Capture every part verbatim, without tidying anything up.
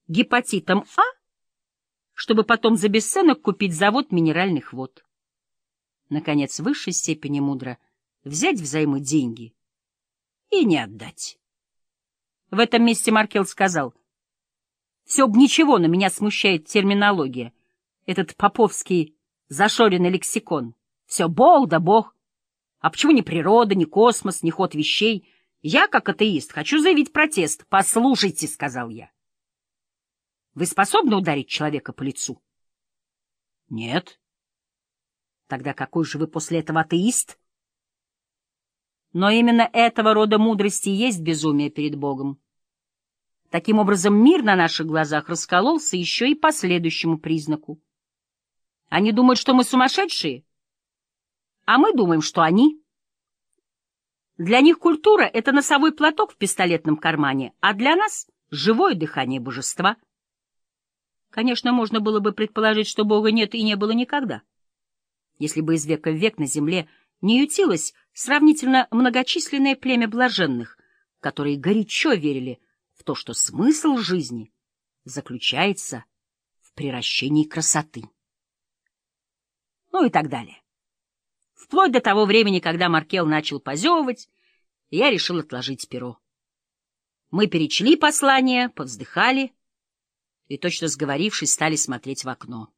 гепатитом А, чтобы потом за бесценок купить завод минеральных вод. Наконец, в высшей степени мудро взять взаймы деньги и не отдать. В этом месте Маркел сказал: «Все б ничего, но меня смущает терминология, этот поповский зашоренный лексикон. Все Бог да Бог. А почему не природа, не космос, не ход вещей? Я, как атеист, хочу заявить протест». «Послушайте», — сказал я, — «вы способны ударить человека по лицу?» «Нет». «Тогда какой же вы после этого атеист?» Но именно этого рода мудрости и есть безумие перед Богом. Таким образом, мир на наших глазах раскололся еще и по следующему признаку. Они думают, что мы сумасшедшие, а мы думаем, что они. Для них культура — это носовой платок в пистолетном кармане, а для нас — живое дыхание божества. Конечно, можно было бы предположить, что Бога нет и не было никогда, если бы из века в век на земле не ютилось сравнительно многочисленное племя блаженных, которые горячо верили в то, что смысл жизни заключается в приращении красоты. Ну и так далее. Вплоть до того времени, когда Маркел начал позевывать, я решил отложить перо. Мы перечли послание, повздыхали и, точно сговорившись, стали смотреть в окно.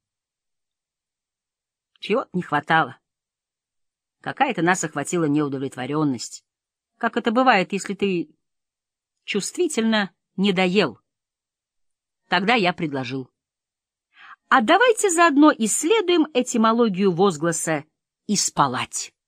Чего-то не хватало. Какая-то нас охватила неудовлетворенность, как это бывает, если ты чувствительно не доел. Тогда я предложил: а давайте заодно исследуем этимологию возгласа «исполать».